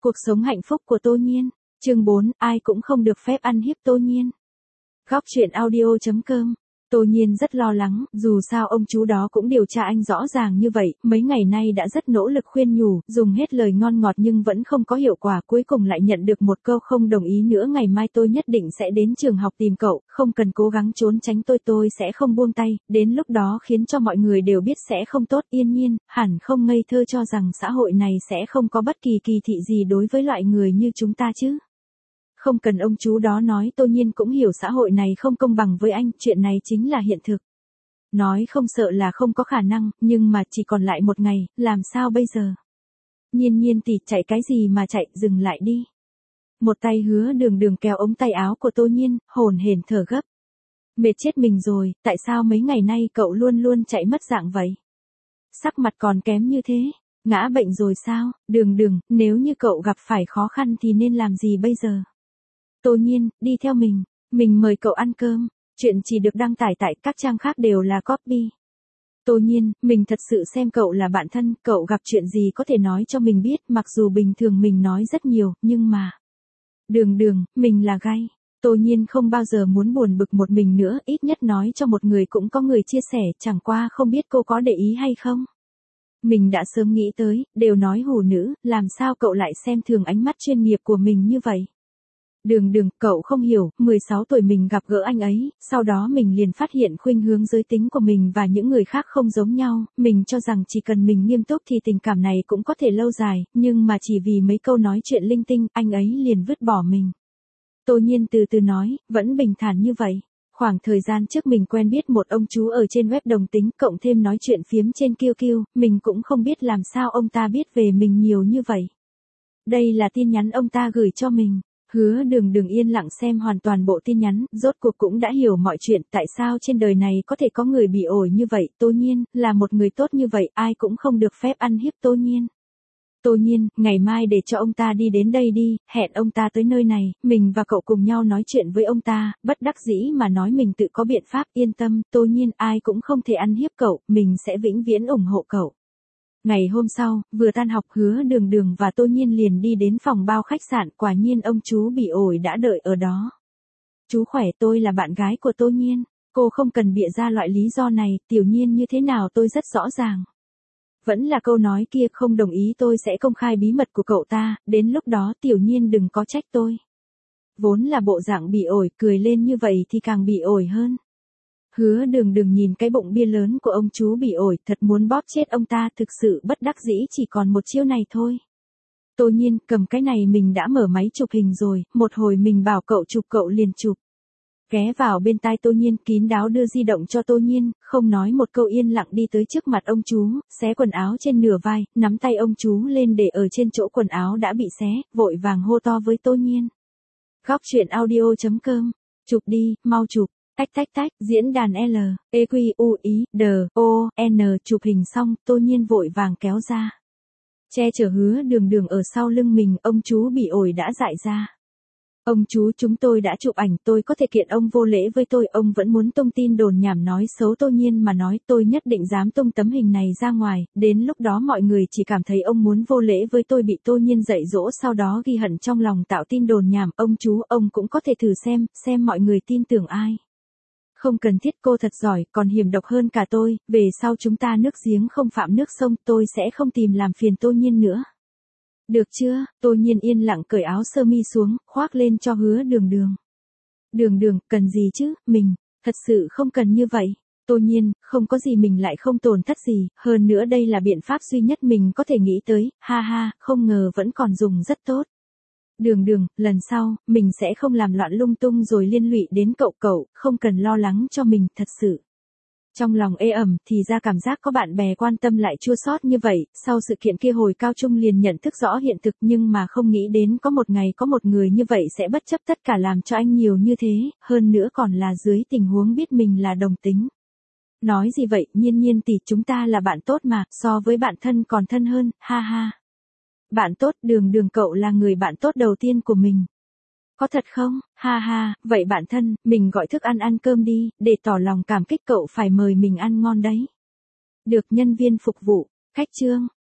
Cuộc sống hạnh phúc của Tô Nhiên. Chương 4, ai cũng không được phép ăn hiếp Tô Nhiên. Góc truyện audio.com. Tô Nhiên rất lo lắng, dù sao ông chú đó cũng điều tra anh rõ ràng như vậy, mấy ngày nay đã rất nỗ lực khuyên nhủ, dùng hết lời ngon ngọt nhưng vẫn không có hiệu quả, cuối cùng lại nhận được một câu không đồng ý nữa. Ngày mai tôi nhất định sẽ đến trường học tìm cậu, không cần cố gắng trốn tránh tôi sẽ không buông tay, đến lúc đó khiến cho mọi người đều biết sẽ không tốt. Yên Nhiên, hẳn không ngây thơ cho rằng xã hội này sẽ không có bất kỳ kỳ thị gì đối với loại người như chúng ta chứ. Không cần ông chú đó nói, Tô Nhiên cũng hiểu xã hội này không công bằng với anh, chuyện này chính là hiện thực. Nói không sợ là không có khả năng, nhưng mà chỉ còn lại một ngày, làm sao bây giờ? Nhiên tỷ, chạy cái gì mà chạy, dừng lại đi. Một tay Hứa Đường kéo ống tay áo của Tô Nhiên, hồn hển thở gấp. Mệt chết mình rồi, tại sao mấy ngày nay cậu luôn luôn chạy mất dạng vậy? Sắc mặt còn kém như thế, ngã bệnh rồi sao? Đường, nếu như cậu gặp phải khó khăn thì nên làm gì bây giờ? Tô Nhiên, đi theo mình mời cậu ăn cơm, chuyện chỉ được đăng tải tại các trang khác đều là copy. Tô Nhiên, mình thật sự xem cậu là bạn thân, cậu gặp chuyện gì có thể nói cho mình biết, mặc dù bình thường mình nói rất nhiều, nhưng mà... Đường, mình là gay. Tô Nhiên không bao giờ muốn buồn bực một mình nữa, ít nhất nói cho một người cũng có người chia sẻ, chẳng qua không biết cô có để ý hay không. Mình đã sớm nghĩ tới, đều nói hủ nữ, làm sao cậu lại xem thường ánh mắt chuyên nghiệp của mình như vậy? Đường, cậu không hiểu, 16 tuổi mình gặp gỡ anh ấy, sau đó mình liền phát hiện khuynh hướng giới tính của mình và những người khác không giống nhau, mình cho rằng chỉ cần mình nghiêm túc thì tình cảm này cũng có thể lâu dài, nhưng mà chỉ vì mấy câu nói chuyện linh tinh, anh ấy liền vứt bỏ mình. Tô Nhiên từ từ nói, vẫn bình thản như vậy. Khoảng thời gian trước mình quen biết một ông chú ở trên web đồng tính, cộng thêm nói chuyện phiếm trên QQ, mình cũng không biết làm sao ông ta biết về mình nhiều như vậy. Đây là tin nhắn ông ta gửi cho mình. Hứa Đường yên lặng xem hoàn toàn bộ tin nhắn, rốt cuộc cũng đã hiểu mọi chuyện, tại sao trên đời này có thể có người bị ổi như vậy. Tô Nhiên, là một người tốt như vậy, ai cũng không được phép ăn hiếp Tô Nhiên. Tô Nhiên, ngày mai để cho ông ta đi đến đây đi, hẹn ông ta tới nơi này, mình và cậu cùng nhau nói chuyện với ông ta, bất đắc dĩ mà nói mình tự có biện pháp. Yên tâm, Tô Nhiên, ai cũng không thể ăn hiếp cậu, mình sẽ vĩnh viễn ủng hộ cậu. Ngày hôm sau, vừa tan học, Hứa Đường và Tô Nhiên liền đi đến phòng bao khách sạn, quả nhiên ông chú bị ổi đã đợi ở đó. Chú khỏe, tôi là bạn gái của Tô Nhiên, cô không cần bịa ra loại lý do này, Tiểu Nhiên như thế nào tôi rất rõ ràng. Vẫn là câu nói kia, không đồng ý tôi sẽ công khai bí mật của cậu ta, đến lúc đó Tiểu Nhiên đừng có trách tôi. Vốn là bộ dạng bị ổi, cười lên như vậy thì càng bị ổi hơn. Hứa Đường nhìn cái bụng bia lớn của ông chú bị ổi, thật muốn bóp chết ông ta, thực sự bất đắc dĩ chỉ còn một chiêu này thôi. Tô Nhiên, cầm cái này, mình đã mở máy chụp hình rồi, một hồi mình bảo cậu chụp cậu liền chụp. Ghé vào bên tai Tô Nhiên, kín đáo đưa di động cho Tô Nhiên, không nói một câu yên lặng đi tới trước mặt ông chú, xé quần áo trên nửa vai, nắm tay ông chú lên để ở trên chỗ quần áo đã bị xé, vội vàng hô to với Tô Nhiên. Góc truyện audio.com, chụp đi, mau chụp. Tách, diễn đàn L, EQUI, D, O, N, chụp hình xong, Tô Nhiên vội vàng kéo ra. Che chở Hứa Đường ở sau lưng mình, ông chú bị ổi đã dại ra. Ông chú, chúng tôi đã chụp ảnh, tôi có thể kiện ông vô lễ với tôi, ông vẫn muốn tung tin đồn nhảm nói xấu Tô Nhiên mà nói, tôi nhất định dám tung tấm hình này ra ngoài, đến lúc đó mọi người chỉ cảm thấy ông muốn vô lễ với tôi, bị Tô Nhiên dạy dỗ, sau đó ghi hận trong lòng tạo tin đồn nhảm. Ông chú, ông cũng có thể thử xem mọi người tin tưởng ai. Không cần thiết, cô thật giỏi, còn hiểm độc hơn cả tôi, về sau chúng ta nước giếng không phạm nước sông, tôi sẽ không tìm làm phiền Tô Nhiên nữa. Được chưa? Tô Nhiên yên lặng cởi áo sơ mi xuống, khoác lên cho Hứa Đường. Đường, cần gì chứ, mình, thật sự không cần như vậy. Tô Nhiên, không có gì, mình lại không tổn thất gì, hơn nữa đây là biện pháp duy nhất mình có thể nghĩ tới, ha, không ngờ vẫn còn dùng rất tốt. Đường, lần sau, mình sẽ không làm loạn lung tung rồi liên lụy đến cậu, không cần lo lắng cho mình, thật sự. Trong lòng ê ẩm, thì ra cảm giác có bạn bè quan tâm lại chua xót như vậy, sau sự kiện kia hồi cao trung liền nhận thức rõ hiện thực, nhưng mà không nghĩ đến có một ngày có một người như vậy sẽ bất chấp tất cả làm cho anh nhiều như thế, hơn nữa còn là dưới tình huống biết mình là đồng tính. Nói gì vậy, Nhiên tỷ, chúng ta là bạn tốt mà, so với bạn thân còn thân hơn, ha. Bạn tốt, Đường, cậu là người bạn tốt đầu tiên của mình. Có thật không? Ha, vậy bạn thân, mình gọi thức ăn cơm đi, để tỏ lòng cảm kích cậu phải mời mình ăn ngon đấy. Được, nhân viên phục vụ, khách trương.